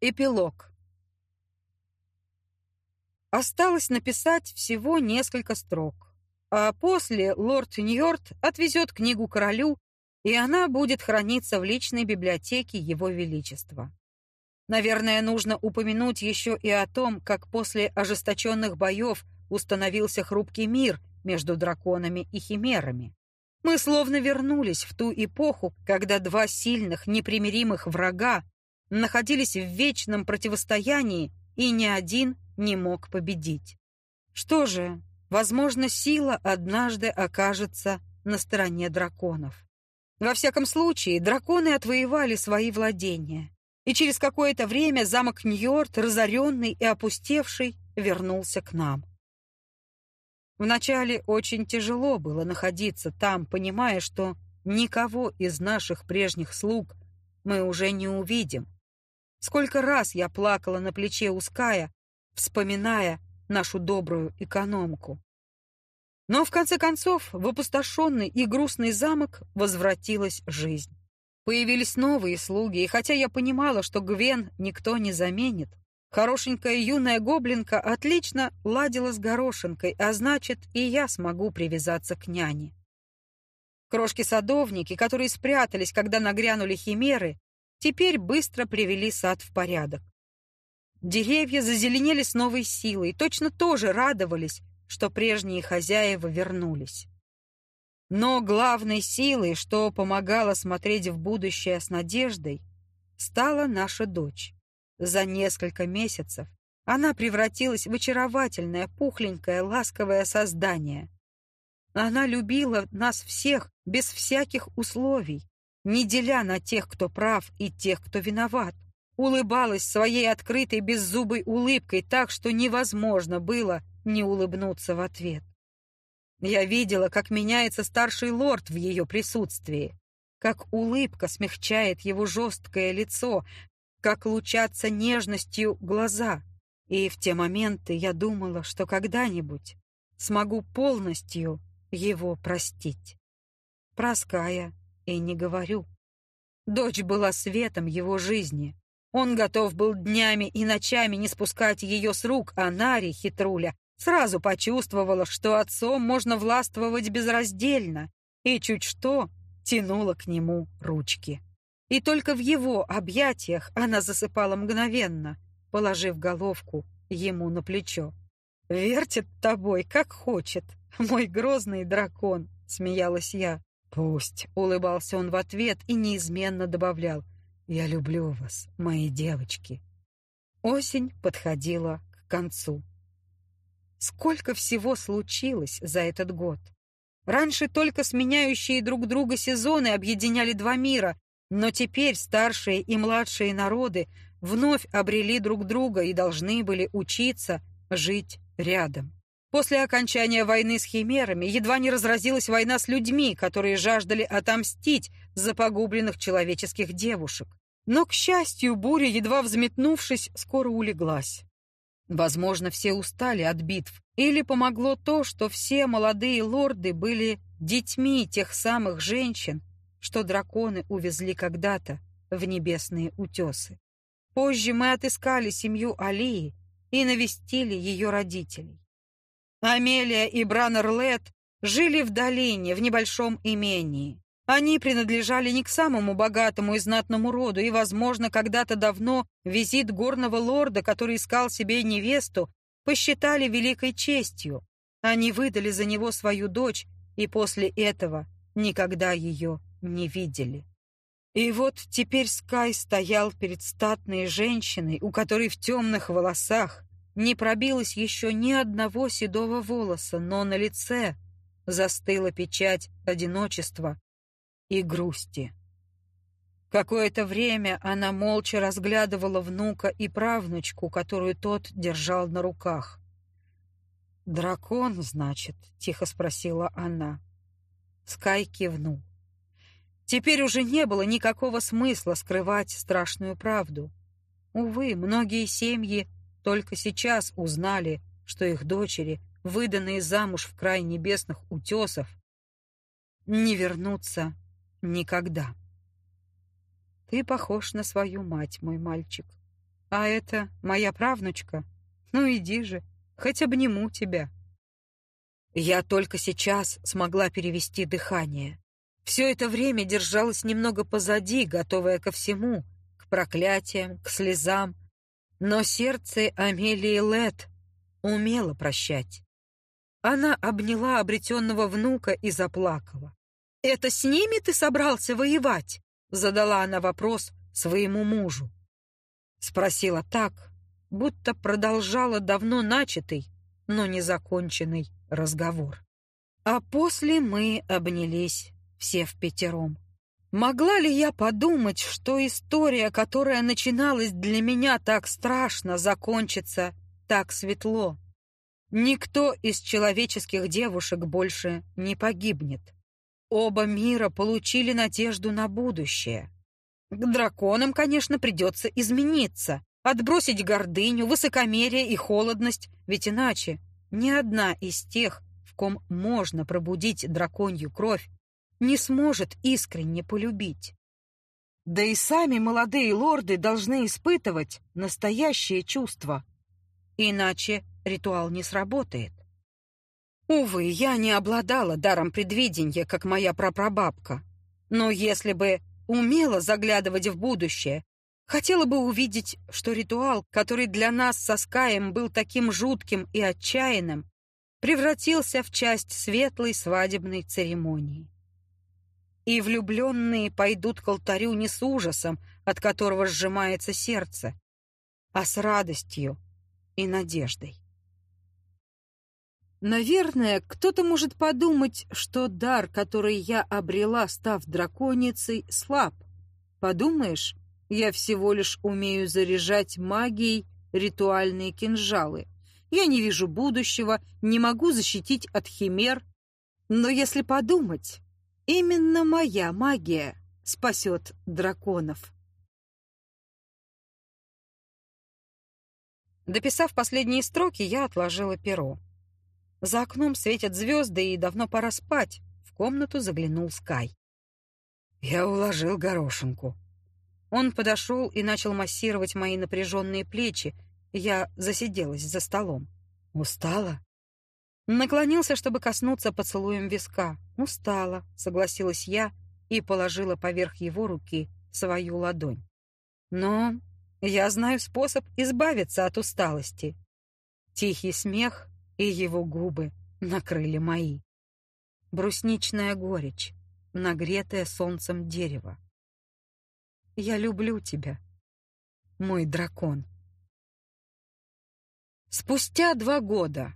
Эпилог. Осталось написать всего несколько строк, а после лорд Ньорд отвезет книгу королю, и она будет храниться в личной библиотеке Его Величества. Наверное, нужно упомянуть еще и о том, как после ожесточенных боев установился хрупкий мир между драконами и химерами. Мы словно вернулись в ту эпоху, когда два сильных, непримиримых врага находились в вечном противостоянии, и ни один не мог победить. Что же, возможно, сила однажды окажется на стороне драконов. Во всяком случае, драконы отвоевали свои владения, и через какое-то время замок Ньорд, разоренный и опустевший, вернулся к нам. Вначале очень тяжело было находиться там, понимая, что никого из наших прежних слуг мы уже не увидим. Сколько раз я плакала на плече у Ская, вспоминая нашу добрую экономку. Но в конце концов в опустошенный и грустный замок возвратилась жизнь. Появились новые слуги, и хотя я понимала, что Гвен никто не заменит, хорошенькая юная гоблинка отлично ладила с горошинкой, а значит, и я смогу привязаться к няне. Крошки-садовники, которые спрятались, когда нагрянули химеры, теперь быстро привели сад в порядок. Деревья зазеленели с новой силой, точно тоже радовались, что прежние хозяева вернулись. Но главной силой, что помогало смотреть в будущее с надеждой, стала наша дочь. За несколько месяцев она превратилась в очаровательное, пухленькое, ласковое создание. Она любила нас всех без всяких условий, не деля на тех, кто прав, и тех, кто виноват. Улыбалась своей открытой беззубой улыбкой так, что невозможно было не улыбнуться в ответ. Я видела, как меняется старший лорд в ее присутствии, как улыбка смягчает его жесткое лицо, как лучатся нежностью глаза. И в те моменты я думала, что когда-нибудь смогу полностью его простить. Про Ская и не говорю. Дочь была светом его жизни. Он готов был днями и ночами не спускать ее с рук, а Нари, хитруля, сразу почувствовала, что отцом можно властвовать безраздельно, и чуть что тянула к нему ручки. И только в его объятиях она засыпала мгновенно, положив головку ему на плечо. «Вертит тобой, как хочет, мой грозный дракон», — смеялась я. «Пусть», — улыбался он в ответ и неизменно добавлял: «Я люблю вас, мои девочки». Осень подходила к концу. Сколько всего случилось за этот год. Раньше только сменяющие друг друга сезоны объединяли два мира, но теперь старшие и младшие народы вновь обрели друг друга и должны были учиться жить рядом. После окончания войны с химерами едва не разразилась война с людьми, которые жаждали отомстить за погубленных человеческих девушек. Но, к счастью, буря, едва взметнувшись, скоро улеглась. Возможно, все устали от битв, или помогло то, что все молодые лорды были детьми тех самых женщин, что драконы увезли когда-то в небесные утесы. Позже мы отыскали семью Алии и навестили ее родителей. Амелия и Браннер Лет жили в долине, в небольшом имении. Они принадлежали не к самому богатому и знатному роду, и, возможно, когда-то давно визит горного лорда, который искал себе невесту, посчитали великой честью. Они выдали за него свою дочь, и после этого никогда ее не видели. И вот теперь Скай стоял перед статной женщиной, у которой в темных волосах не пробилось еще ни одного седого волоса, но на лице застыла печать одиночества и грусти. Какое-то время она молча разглядывала внука и правнучку, которую тот держал на руках. «Дракон, значит?» — тихо спросила она. Скай кивнул. Теперь уже не было никакого смысла скрывать страшную правду. Увы, многие семьи только сейчас узнали, что их дочери, выданные замуж в край небесных утесов, не вернутся никогда. «Ты похож на свою мать, мой мальчик. А это моя правнучка. Ну иди же, хоть обниму тебя. Я только сейчас смогла перевести дыхание. Все это время держалась немного позади, готовая ко всему, к проклятиям, к слезам. Но сердце Амелии Лет умело прощать. Она обняла обретенного внука и заплакала. «Это с ними ты собрался воевать?» — задала она вопрос своему мужу. Спросила так, будто продолжала давно начатый, но незаконченный разговор. А после мы обнялись все впятером. Могла ли я подумать, что история, которая начиналась для меня так страшно, закончится так светло? Никто из человеческих девушек больше не погибнет. Оба мира получили надежду на будущее. К драконам, конечно, придется измениться, отбросить гордыню, высокомерие и холодность, ведь иначе ни одна из тех, в ком можно пробудить драконью кровь, не сможет искренне полюбить. Да и сами молодые лорды должны испытывать настоящее чувство. Иначе ритуал не сработает. Увы, я не обладала даром предвидения, как моя прапрабабка. Но если бы умела заглядывать в будущее, хотела бы увидеть, что ритуал, который для нас со Скаем был таким жутким и отчаянным, превратился в часть светлой свадебной церемонии. И влюбленные пойдут к алтарю не с ужасом, от которого сжимается сердце, а с радостью и надеждой. Наверное, кто-то может подумать, что дар, который я обрела, став драконицей, слаб. Подумаешь, я всего лишь умею заряжать магией ритуальные кинжалы. Я не вижу будущего, не могу защитить от химер. Но если подумать, именно моя магия спасет драконов. Дописав последние строки, я отложила перо. За окном светят звезды, и давно пора спать. В комнату заглянул Скай. Я уложил горошинку. Он подошел и начал массировать мои напряженные плечи. Я засиделась за столом. Устала? Наклонился, чтобы коснуться поцелуем виска. Устала, согласилась я и положила поверх его руки свою ладонь. Но я знаю способ избавиться от усталости. Тихий смех, и его губы накрыли мои. Брусничная горечь, нагретое солнцем дерево. Я люблю тебя, мой дракон. Спустя 2 года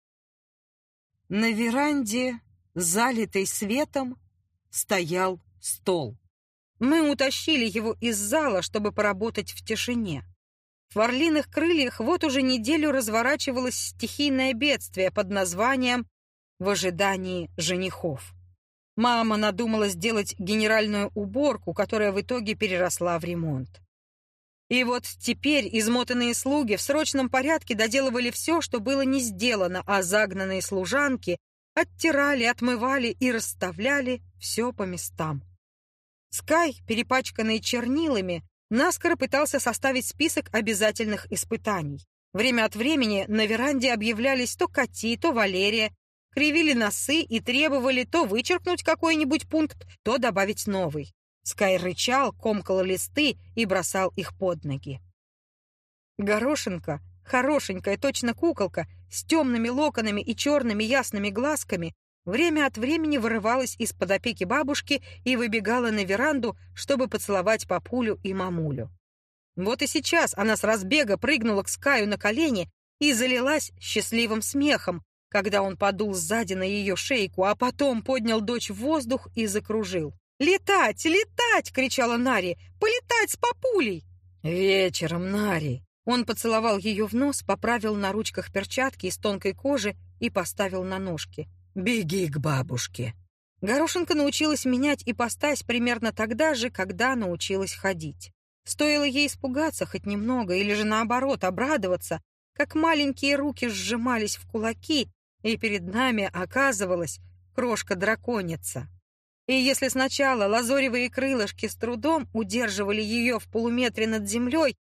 на веранде, залитой светом, стоял стол. Мы утащили его из зала, чтобы поработать в тишине. В орлиных крыльях вот уже неделю разворачивалось стихийное бедствие под названием «В ожидании женихов». Мама надумала сделать генеральную уборку, которая в итоге переросла в ремонт. И вот теперь измотанные слуги в срочном порядке доделывали все, что было не сделано, а загнанные служанки оттирали, отмывали и расставляли все по местам. Скай, перепачканный чернилами, наскоро пытался составить список обязательных испытаний. Время от времени на веранде объявлялись то Кати, то Валерия, кривили носы и требовали то вычеркнуть какой-нибудь пункт, то добавить новый. Скай рычал, комкал листы и бросал их под ноги. Горошинка, хорошенькая, точно куколка, с темными локонами и черными ясными глазками, время от времени вырывалась из-под опеки бабушки и выбегала на веранду, чтобы поцеловать папулю и мамулю. Вот и сейчас она с разбега прыгнула к Скаю на колени и залилась счастливым смехом, когда он подул сзади на ее шейку, а потом поднял дочь в воздух и закружил. «Летать! Летать!» — кричала Нари. «Полетать с папулей!» «Вечером, Нари!» Он поцеловал ее в нос, поправил на ручках перчатки из тонкой кожи и поставил на ножки. «Беги к бабушке!» Горошинка научилась менять ипостась примерно тогда же, когда научилась ходить. Стоило ей испугаться хоть немного или же наоборот обрадоваться, как маленькие руки сжимались в кулаки, и перед нами оказывалась крошка-драконица. И если сначала лазоревые крылышки с трудом удерживали ее в полуметре над землей,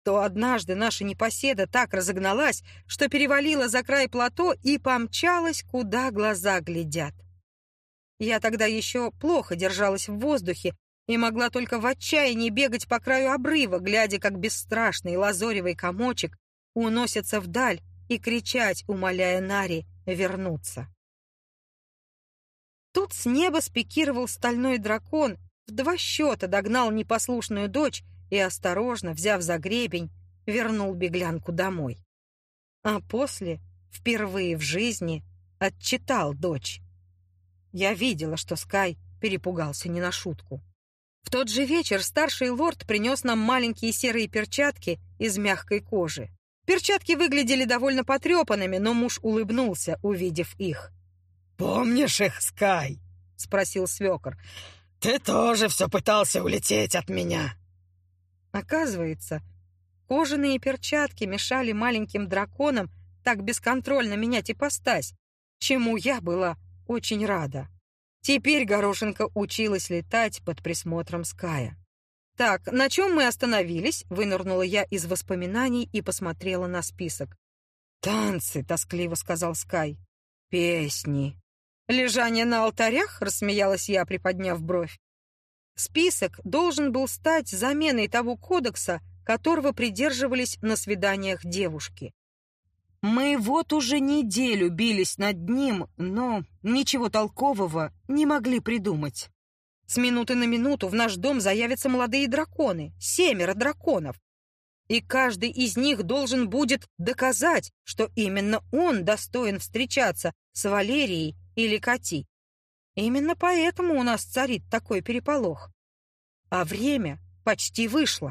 что однажды наша непоседа так разогналась, что перевалила за край плато и помчалась, куда глаза глядят. Я тогда еще плохо держалась в воздухе и могла только в отчаянии бегать по краю обрыва, глядя, как бесстрашный лазоревый комочек уносится вдаль, и кричать, умоляя Нари вернуться. Тут с неба спикировал стальной дракон, в 2 счета догнал непослушную дочь и, осторожно, взяв за гребень, вернул беглянку домой. А после, впервые в жизни, отчитал дочь. Я видела, что Скай перепугался не на шутку. В тот же вечер старший лорд принес нам маленькие серые перчатки из мягкой кожи. Перчатки выглядели довольно потрепанными, но муж улыбнулся, увидев их. «Помнишь их, Скай?» — спросил свекор. «Ты тоже все пытался улететь от меня». Оказывается, кожаные перчатки мешали маленьким драконам так бесконтрольно менять ипостась, чему я была очень рада. Теперь Горошинка училась летать под присмотром Ская. «Так, на чем мы остановились?» — вынырнула я из воспоминаний и посмотрела на список. «Танцы», — тоскливо сказал Скай. «Песни». «Лежание на алтарях?» — рассмеялась я, приподняв бровь. Список должен был стать заменой того кодекса, которого придерживались на свиданиях девушки. Мы вот уже неделю бились над ним, но ничего толкового не могли придумать. С минуты на минуту в наш дом заявятся молодые драконы, 7 драконов. И каждый из них должен будет доказать, что именно он достоин встречаться с Валерией или Кати. Именно поэтому у нас царит такой переполох. А время почти вышло.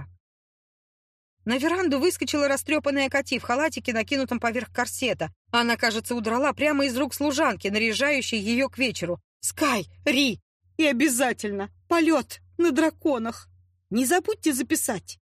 На веранду выскочила растрепанная Кати в халатике, накинутом поверх корсета. Она, кажется, удрала прямо из рук служанки, наряжающей ее к вечеру. «Скай, Ри! И обязательно полет на драконах! Не забудьте записать!»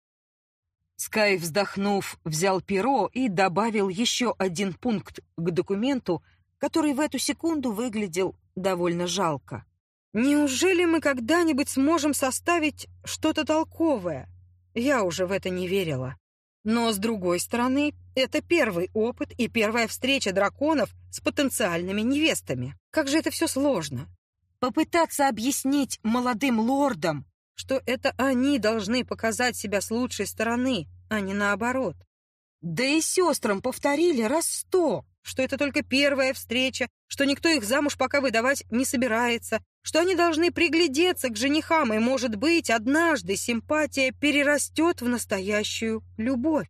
Скай, вздохнув, взял перо и добавил еще 1 пункт к документу, который в эту секунду выглядел довольно жалко. «Неужели мы когда-нибудь сможем составить что-то толковое?» Я уже в это не верила. Но, с другой стороны, это первый опыт и первая встреча драконов с потенциальными невестами. Как же это все сложно. Попытаться объяснить молодым лордам, что это они должны показать себя с лучшей стороны, а не наоборот. Да и сестрам повторили раз 100, что это только первая встреча, что никто их замуж пока выдавать не собирается, что они должны приглядеться к женихам, и, может быть, однажды симпатия перерастет в настоящую любовь.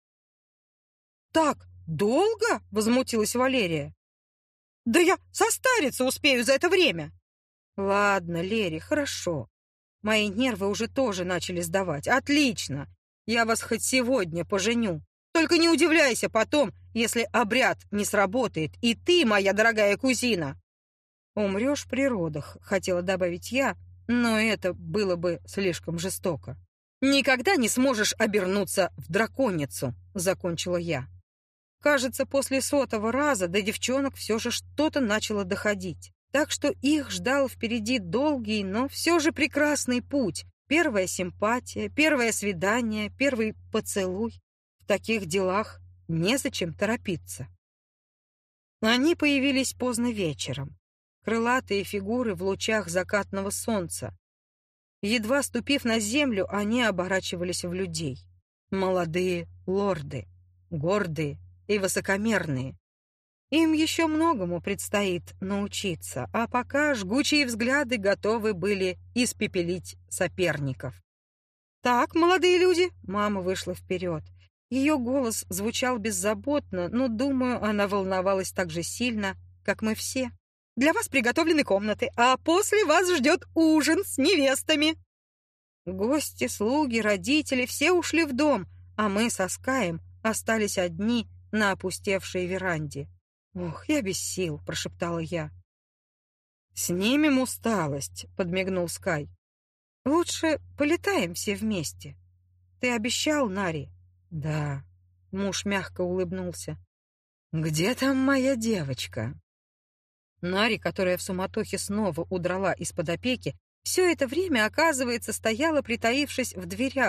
«Так долго?» — возмутилась Валерия. «Да я состариться успею за это время!» «Ладно, Лери, хорошо. Мои нервы уже тоже начали сдавать. Отлично! Я вас хоть сегодня поженю. Только не удивляйся потом, если обряд не сработает, и ты, моя дорогая кузина, умрешь при родах», — хотела добавить я, но это было бы слишком жестоко. «Никогда не сможешь обернуться в драконицу», — закончила я. Кажется, после 100-го раза до девчонок все же что-то начало доходить. Так что их ждал впереди долгий, но все же прекрасный путь. Первая симпатия, первое свидание, первый поцелуй. В таких делах незачем торопиться. Они появились поздно вечером. Крылатые фигуры в лучах закатного солнца. Едва ступив на землю, они оборачивались в людей. Молодые лорды, гордые и высокомерные. Им еще многому предстоит научиться, а пока жгучие взгляды готовы были испепелить соперников. «Так, молодые люди!» — мама вышла вперед. Ее голос звучал беззаботно, но, думаю, она волновалась так же сильно, как мы все. «Для вас приготовлены комнаты, а после вас ждет ужин с невестами!» Гости, слуги, родители — все ушли в дом, а мы со Скаем остались одни на опустевшей веранде. «Ох, я без сил», — прошептала я. «Снимем усталость», — подмигнул Скай. «Лучше полетаем все вместе. Ты обещал, Нари?» «Да», — муж мягко улыбнулся. «Где там моя девочка?» Нари, которая в суматохе снова удрала из-под опеки, все это время, оказывается, стояла, притаившись в дверях,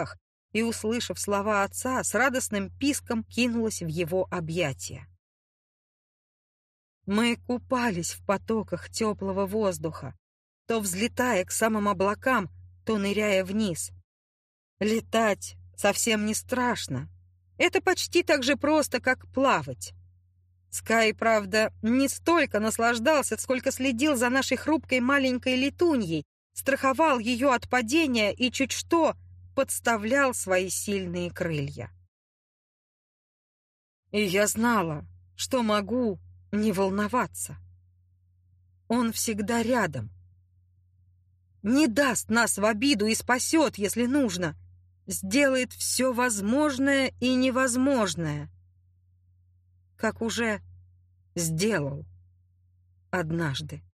и, услышав слова отца, с радостным писком кинулась в его объятия. Мы купались в потоках теплого воздуха, то взлетая к самым облакам, то ныряя вниз. Летать совсем не страшно. Это почти так же просто, как плавать. Скай, правда, не столько наслаждался, сколько следил за нашей хрупкой маленькой летуньей, страховал ее от падения и чуть что подставлял свои сильные крылья. И я знала, что могу не волноваться. Он всегда рядом. Не даст нас в обиду и спасет, если нужно. Сделает все возможное и невозможное, как уже сделал однажды.